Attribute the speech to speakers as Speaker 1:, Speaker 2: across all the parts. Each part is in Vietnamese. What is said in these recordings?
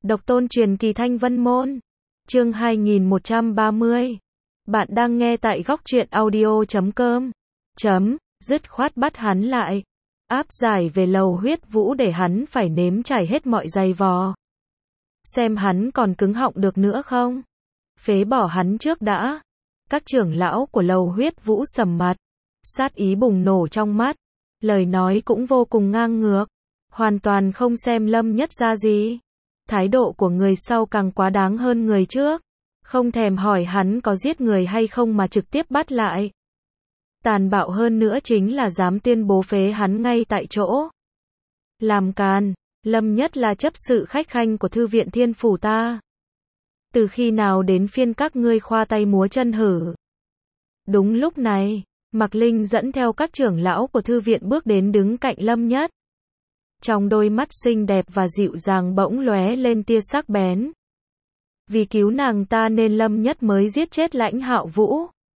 Speaker 1: Độc tôn truyền kỳ Thanh Vân Môn. Chương 2130. Bạn đang nghe tại góc truyện audio.com. Dứt khoát bắt hắn lại. Áp giải về lầu huyết vũ để hắn phải nếm trải hết mọi dày vò. Xem hắn còn cứng họng được nữa không? Phế bỏ hắn trước đã. Các trưởng lão của lầu huyết vũ sầm mặt. Sát ý bùng nổ trong mắt. Lời nói cũng vô cùng ngang ngược. Hoàn toàn không xem Lâm Nhất ra gì. Thái độ của người sau càng quá đáng hơn người trước. Không thèm hỏi hắn có giết người hay không mà trực tiếp bắt lại. Tàn bạo hơn nữa chính là dám tuyên bố phế hắn ngay tại chỗ. Làm càn, Lâm Nhất là chấp sự khách khanh của thư viện Thiên Phủ ta. Từ khi nào đến phiên các ngươi khoa tay múa chân hử? Đúng lúc này, Mạc Linh dẫn theo các trưởng lão của thư viện bước đến đứng cạnh Lâm Nhất. Trong đôi mắt xinh đẹp và dịu dàng bỗng lóe lên tia sắc bén. Vì cứu nàng ta nên Lâm Nhất mới giết chết Lãnh Hạo Vũ.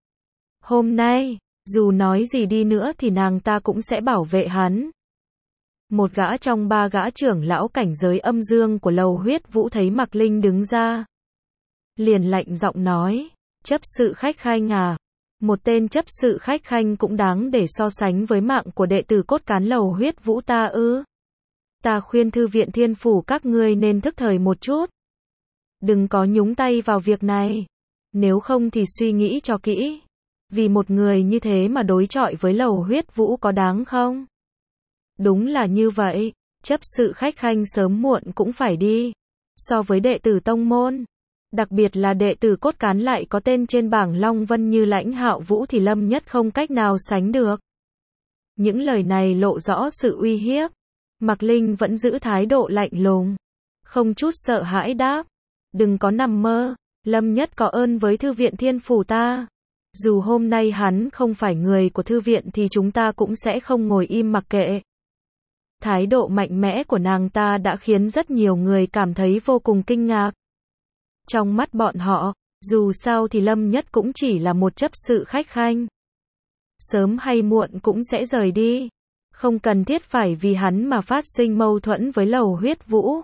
Speaker 1: Hôm nay, dù nói gì đi nữa thì nàng ta cũng sẽ bảo vệ hắn. Một gã trong ba gã trưởng lão cảnh giới âm dương của lầu huyết vũ thấy Mạc Linh đứng ra. Liền lạnh giọng nói, chấp sự khách khanh à? Một tên chấp sự khách khanh cũng đáng để so sánh với mạng của đệ tử cốt cán lầu huyết vũ ta ư? Ta khuyên thư viện Thiên Phủ các ngươi nên thức thời một chút. Đừng có nhúng tay vào việc này. Nếu không thì suy nghĩ cho kỹ. Vì một người như thế mà đối chọi với lầu huyết vũ có đáng không? Đúng là như vậy. Chấp sự khách khanh sớm muộn cũng phải đi. So với đệ tử tông môn, đặc biệt là đệ tử cốt cán lại có tên trên bảng Long Vân như Lãnh Hạo Vũ thì Lâm Nhất không cách nào sánh được. Những lời này lộ rõ sự uy hiếp. Mạc Linh vẫn giữ thái độ lạnh lùng. Không chút sợ hãi đáp. Đừng có nằm mơ. Lâm Nhất có ơn với thư viện Thiên Phủ ta. Dù hôm nay hắn không phải người của thư viện thì chúng ta cũng sẽ không ngồi im mặc kệ. Thái độ mạnh mẽ của nàng ta đã khiến rất nhiều người cảm thấy vô cùng kinh ngạc. Trong mắt bọn họ, dù sao thì Lâm Nhất cũng chỉ là một chấp sự khách khanh. Sớm hay muộn cũng sẽ rời đi. Không cần thiết phải vì hắn mà phát sinh mâu thuẫn với lầu huyết vũ.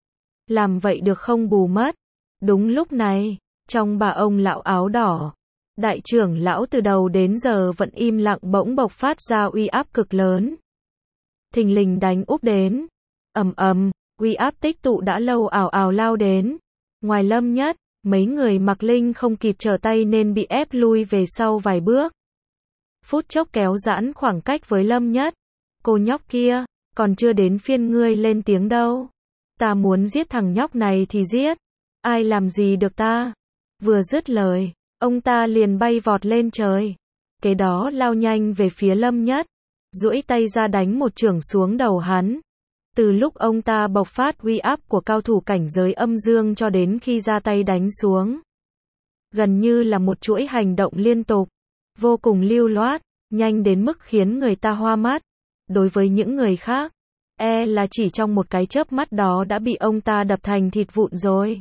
Speaker 1: Làm vậy được không bù mất. Đúng lúc này, trong bà ông lão áo đỏ, đại trưởng lão từ đầu đến giờ vẫn im lặng bỗng bộc phát ra uy áp cực lớn. Thình lình đánh úp đến. Ầm ầm, uy áp tích tụ đã lâu ào ào lao đến. Ngoài Lâm Nhất, mấy người Mạc Linh không kịp trở tay nên bị ép lui về sau vài bước. Phút chốc kéo giãn khoảng cách với Lâm Nhất. Cô nhóc kia, còn chưa đến phiên ngươi lên tiếng đâu. Ta muốn giết thằng nhóc này thì giết. Ai làm gì được ta? Vừa dứt lời, ông ta liền bay vọt lên trời. Kế đó lao nhanh về phía Lâm Nhất. Duỗi tay ra đánh một chưởng xuống đầu hắn. Từ lúc ông ta bộc phát uy áp của cao thủ cảnh giới âm dương cho đến khi ra tay đánh xuống. Gần như là một chuỗi hành động liên tục. Vô cùng lưu loát, nhanh đến mức khiến người ta hoa mắt. Đối với những người khác, là chỉ trong một cái chớp mắt đó đã bị ông ta đập thành thịt vụn rồi.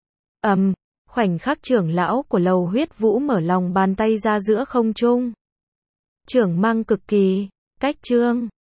Speaker 1: Khoảnh khắc trưởng lão của lầu huyết vũ mở lòng bàn tay ra giữa không trung. Trưởng mang cực kỳ, cách trương.